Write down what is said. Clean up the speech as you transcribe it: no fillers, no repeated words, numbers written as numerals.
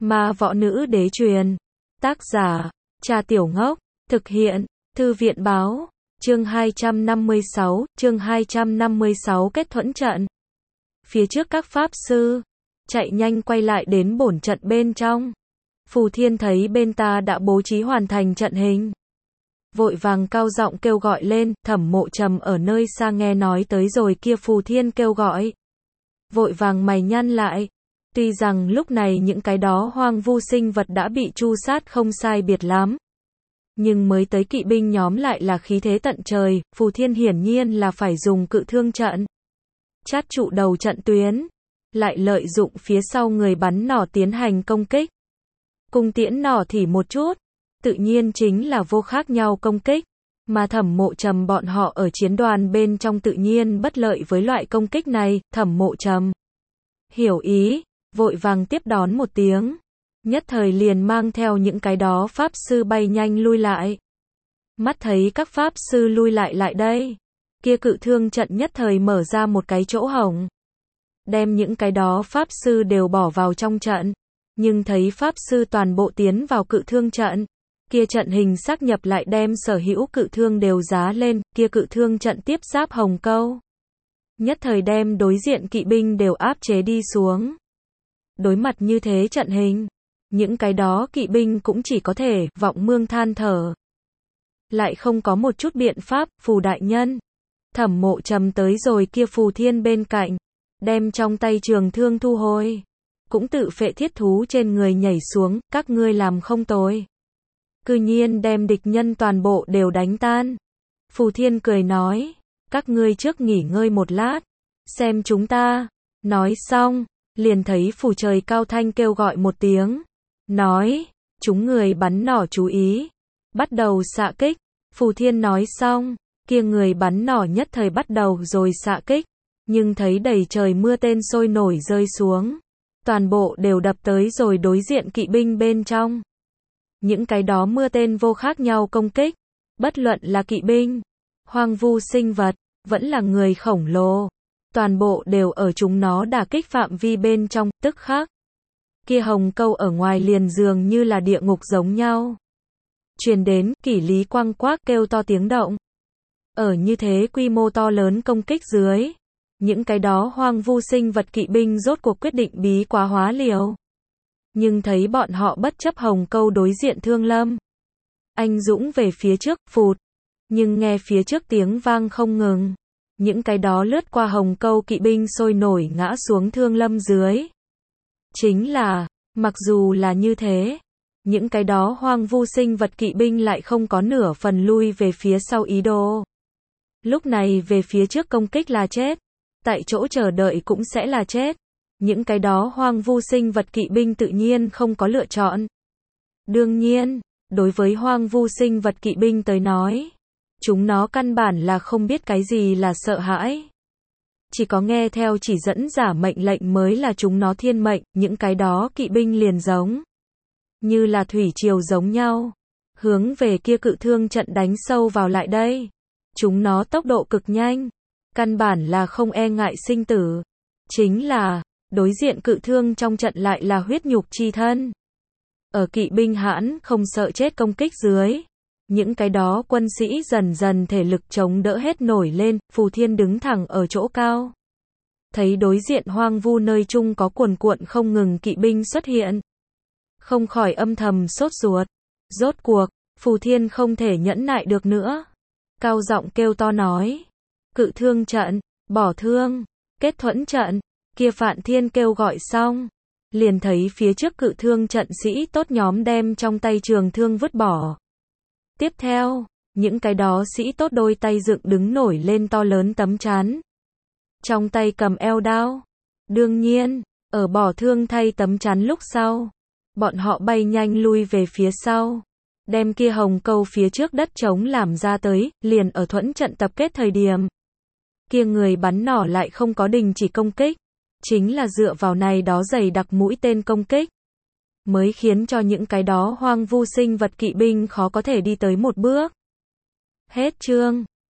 Ma Võ Nữ Đế Truyền. Tác giả, Trà Tiểu Ngốc. Thực hiện, Thư viện Báo. Chương 256, kết thuẫn trận. Phía trước các pháp sư, chạy nhanh quay lại đến bổn trận bên trong. Phù Thiên thấy bên ta đã bố trí hoàn thành trận hình. Vội vàng cao giọng kêu gọi lên, Thẩm Mộ Trầm ở nơi xa nghe nói tới rồi kia Phù Thiên kêu gọi. Vội vàng mày nhăn lại. Tuy rằng lúc này những cái đó hoang vu sinh vật đã bị tru sát không sai biệt lắm. Nhưng mới tới kỵ binh nhóm lại là khí thế tận trời, Phù Thiên hiển nhiên là phải dùng cự thương trận. Chát trụ đầu trận tuyến. Lại lợi dụng phía sau người bắn nỏ tiến hành công kích. Cung tiễn nỏ thì một chút. Tự nhiên chính là vô khác nhau công kích. Mà Thẩm Mộ Trầm bọn họ ở chiến đoàn bên trong tự nhiên bất lợi với loại công kích này. Thẩm Mộ Trầm hiểu ý, vội vàng tiếp đón một tiếng. Nhất thời liền mang theo những cái đó pháp sư bay nhanh lui lại. Mắt thấy các pháp sư lui lại đây. Kia cự thương trận nhất thời mở ra một cái chỗ hổng. Đem những cái đó pháp sư đều bỏ vào trong trận. Nhưng thấy pháp sư toàn bộ tiến vào cự thương trận. Kia trận hình xác nhập lại đem sở hữu cự thương đều giá lên. Kia cự thương trận tiếp giáp hồng câu. Nhất thời đem đối diện kỵ binh đều áp chế đi xuống. Đối mặt như thế trận hình. Những cái đó kỵ binh cũng chỉ có thể vọng mương than thở. Lại không có một chút biện pháp. Phù đại nhân. Thẩm Mộ Trầm tới rồi kia Phù Thiên bên cạnh. Đem trong tay trường thương thu hồi. Cũng tự phệ thiết thú trên người nhảy xuống. Các ngươi làm không tồi. Cư nhiên đem địch nhân toàn bộ đều đánh tan. Phù Thiên cười nói. Các ngươi trước nghỉ ngơi một lát. Xem chúng ta. Nói xong. Liền thấy Phù Trời cao thanh kêu gọi một tiếng. Nói. Chúng người bắn nỏ chú ý. Bắt đầu xạ kích. Phù Thiên nói xong. Kia người bắn nỏ nhất thời bắt đầu rồi xạ kích. Nhưng thấy đầy trời mưa tên sôi nổi rơi xuống. Toàn bộ đều đập tới rồi đối diện kỵ binh bên trong. Những cái đó mưa tên vô khác nhau công kích. Bất luận là kỵ binh, hoang vu sinh vật, vẫn là người khổng lồ. Toàn bộ đều ở chúng nó đả kích phạm vi bên trong, tức khắc. Kia hồng câu ở ngoài liền dường như là địa ngục giống nhau. Truyền đến, Kỷ Lý quăng quác kêu to tiếng động. Ở như thế quy mô to lớn công kích dưới. Những cái đó hoang vu sinh vật kỵ binh rốt cuộc quyết định bí quá hóa liều. Nhưng thấy bọn họ bất chấp hồng câu đối diện Thương Lâm. Anh dũng về phía trước, phụt. Nhưng nghe phía trước tiếng vang không ngừng. Những cái đó lướt qua hồng câu kỵ binh sôi nổi ngã xuống Thương Lâm dưới. Chính là, mặc dù là như thế. Những cái đó hoang vu sinh vật kỵ binh lại không có nửa phần lui về phía sau ý đồ. Lúc này về phía trước công kích là chết. Tại chỗ chờ đợi cũng sẽ là chết. Những cái đó hoang vu sinh vật kỵ binh tự nhiên không có lựa chọn. Đương nhiên, đối với hoang vu sinh vật kỵ binh tới nói, chúng nó căn bản là không biết cái gì là sợ hãi. Chỉ có nghe theo chỉ dẫn giả mệnh lệnh mới là chúng nó thiên mệnh, những cái đó kỵ binh liền giống. Như là thủy triều giống nhau. Hướng về kia cự thương trận đánh sâu vào lại đây. Chúng nó tốc độ cực nhanh. Căn bản là không e ngại sinh tử. Chính là, đối diện cự thương trong trận lại là huyết nhục chi thân. Ở kỵ binh hãn không sợ chết công kích dưới. Những cái đó quân sĩ dần dần thể lực chống đỡ hết nổi lên, Phù Thiên đứng thẳng ở chỗ cao. Thấy đối diện hoang vu nơi chung có cuồn cuộn không ngừng kỵ binh xuất hiện. Không khỏi âm thầm sốt ruột. Rốt cuộc, Phù Thiên không thể nhẫn nại được nữa. Cao giọng kêu to nói. Cự thương trận, bỏ thương, kết thuẫn trận. Kia Phạn Thiên kêu gọi xong. Liền thấy phía trước cự thương trận sĩ tốt nhóm đem trong tay trường thương vứt bỏ. Tiếp theo, những cái đó sĩ tốt đôi tay dựng đứng nổi lên to lớn tấm chắn. Trong tay cầm eo đao. Đương nhiên, ở bỏ thương thay tấm chắn lúc sau. Bọn họ bay nhanh lui về phía sau. Đem kia hồng câu phía trước đất trống làm ra tới, liền ở thuẫn trận tập kết thời điểm. Kia người bắn nỏ lại không có đình chỉ công kích. Chính là dựa vào này đó dày đặc mũi tên công kích. Mới khiến cho những cái đó hoang vu sinh vật kỵ binh khó có thể đi tới một bước. Hết chương.